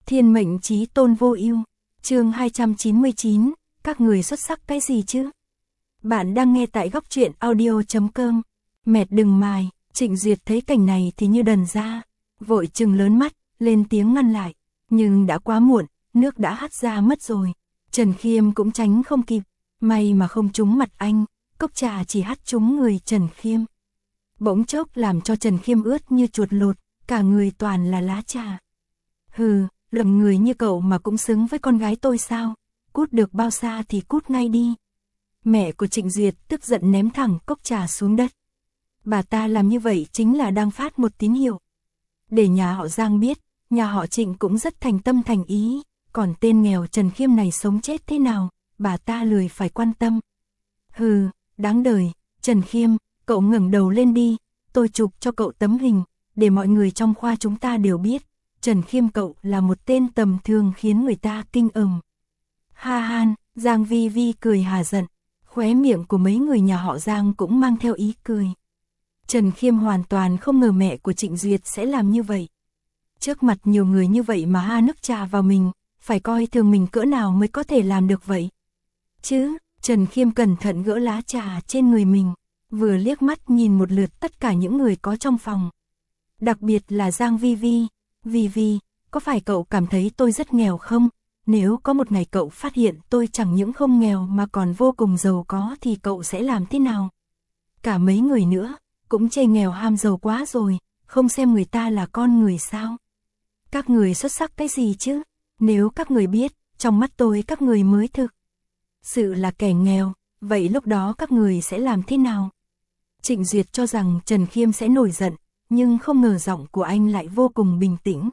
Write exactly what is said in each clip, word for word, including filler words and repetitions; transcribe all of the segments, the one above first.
Thiên mệnh chí tôn vô ưu. Chương hai trăm chín mươi chín, các người xuất sắc cái gì chứ? Bạn đang nghe tại góc truyện audio chấm com. Mệt đừng mài, Trịnh Duyệt thấy cảnh này thì như đần ra, vội trừng lớn mắt, lên tiếng ngăn lại, nhưng đã quá muộn, nước đã hắt ra mất rồi. Trần Khiêm cũng tránh không kịp, may mà không trúng mặt anh, cốc trà chỉ hắt trúng người Trần Khiêm. Bỗng chốc làm cho Trần Khiêm ướt như chuột lột, cả người toàn là lá trà. Hừ, lầm người như cậu mà cũng xứng với con gái tôi sao? Cút được bao xa thì cút ngay đi. Mẹ của Trịnh Duyệt tức giận ném thẳng cốc trà xuống đất. Bà ta làm như vậy chính là đang phát một tín hiệu. Để nhà họ Giang biết, nhà họ Trịnh cũng rất thành tâm thành ý, còn tên nghèo Trần Khiêm này sống chết thế nào, bà ta lười phải quan tâm. Hừ, đáng đời, Trần Khiêm, cậu ngẩng đầu lên đi, tôi chụp cho cậu tấm hình, để mọi người trong khoa chúng ta đều biết, Trần Khiêm cậu là một tên tầm thường khiến người ta kinh ầm. Ha han, Giang Vi Vi cười hà giận, khóe miệng của mấy người nhà họ Giang cũng mang theo ý cười. Trần Khiêm hoàn toàn không ngờ mẹ của Trịnh Duyệt sẽ làm như vậy. Trước mặt nhiều người như vậy mà ha nước trà vào mình, phải coi thường mình cỡ nào mới có thể làm được vậy. Chứ, Trần Khiêm cẩn thận gỡ lá trà trên người mình, vừa liếc mắt nhìn một lượt tất cả những người có trong phòng. Đặc biệt là Giang Vi Vi. Vi Vi, có phải cậu cảm thấy tôi rất nghèo không? Nếu có một ngày cậu phát hiện tôi chẳng những không nghèo mà còn vô cùng giàu có thì cậu sẽ làm thế nào? Cả mấy người nữa, cũng chê nghèo ham giàu quá rồi, không xem người ta là con người sao? Các người xuất sắc cái gì chứ? Nếu các người biết, trong mắt tôi các người mới thực sự là kẻ nghèo, vậy lúc đó các người sẽ làm thế nào? Trịnh Duyệt cho rằng Trần Khiêm sẽ nổi giận, nhưng không ngờ giọng của anh lại vô cùng bình tĩnh.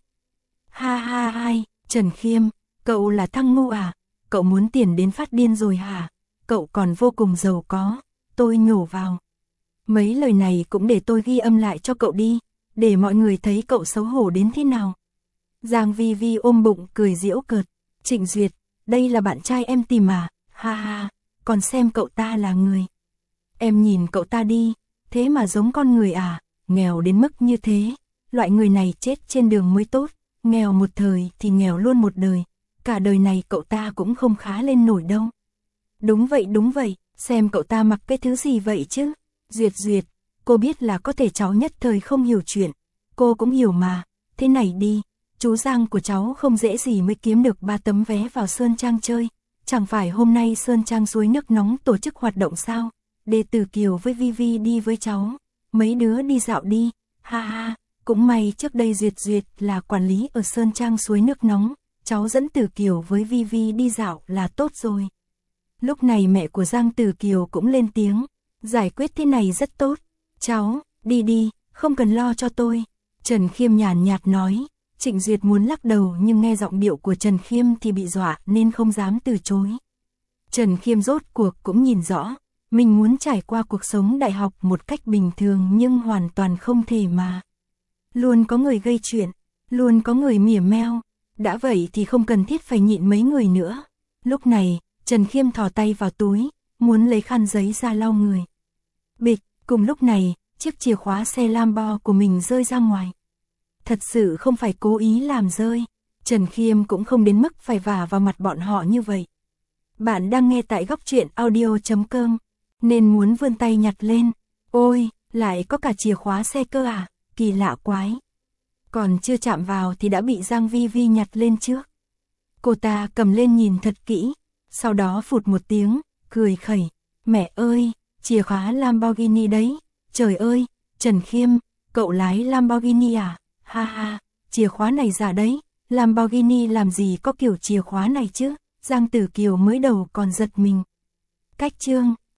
Ha ha hai, Trần Khiêm, cậu là thằng ngu à? Cậu muốn tiền đến phát điên rồi hả? Cậu còn vô cùng giàu có, tôi nhổ vào. Mấy lời này cũng để tôi ghi âm lại cho cậu đi, để mọi người thấy cậu xấu hổ đến thế nào. Giang Vi Vi ôm bụng cười giễu cợt. Trịnh Duyệt, đây là bạn trai em tìm à? Ha ha, còn xem cậu ta là người. Em nhìn cậu ta đi, thế mà giống con người à? Nghèo đến mức như thế, loại người này chết trên đường mới tốt, nghèo một thời thì nghèo luôn một đời, cả đời này cậu ta cũng không khá lên nổi đâu. Đúng vậy đúng vậy, xem cậu ta mặc cái thứ gì vậy chứ? Duyệt Duyệt, cô biết là có thể cháu nhất thời không hiểu chuyện, cô cũng hiểu mà, thế này đi, chú Giang của cháu không dễ gì mới kiếm được ba tấm vé vào Sơn Trang chơi, chẳng phải hôm nay Sơn Trang suối nước nóng tổ chức hoạt động sao, để Tử Kiều với Vi Vi đi với cháu. Mấy đứa đi dạo đi, ha ha, cũng may trước đây Duyệt Duyệt là quản lý ở Sơn Trang suối nước nóng, cháu dẫn Tử Kiều với Vi Vi đi dạo là tốt rồi. Lúc này mẹ của Giang Tử Kiều cũng lên tiếng, giải quyết thế này rất tốt, cháu, đi đi, không cần lo cho tôi. Trần Khiêm nhàn nhạt nói, Trịnh Duyệt muốn lắc đầu nhưng nghe giọng điệu của Trần Khiêm thì bị dọa nên không dám từ chối. Trần Khiêm rốt cuộc cũng nhìn rõ. Mình muốn trải qua cuộc sống đại học một cách bình thường nhưng hoàn toàn không thể mà. Luôn có người gây chuyện, luôn có người mỉa meo, đã vậy thì không cần thiết phải nhịn mấy người nữa. Lúc này, Trần Khiêm thò tay vào túi, muốn lấy khăn giấy ra lau người. Bịch, cùng lúc này, chiếc chìa khóa xe Lambo của mình rơi ra ngoài. Thật sự không phải cố ý làm rơi, Trần Khiêm cũng không đến mức phải vả vào mặt bọn họ như vậy. Bạn đang nghe tại góc truyện audio chấm com. Nên muốn vươn tay nhặt lên. Ôi, lại có cả chìa khóa xe cơ à, kỳ lạ quái. Còn chưa chạm vào thì đã bị Giang Vi Vi nhặt lên trước. Cô ta cầm lên nhìn thật kỹ, sau đó phụt một tiếng, cười khẩy. Mẹ ơi, chìa khóa Lamborghini đấy, trời ơi, Trần Khiêm, cậu lái Lamborghini à, ha ha, chìa khóa này giả đấy, Lamborghini làm gì có kiểu chìa khóa này chứ, Giang Tử Kiều mới đầu còn giật mình. Cách chương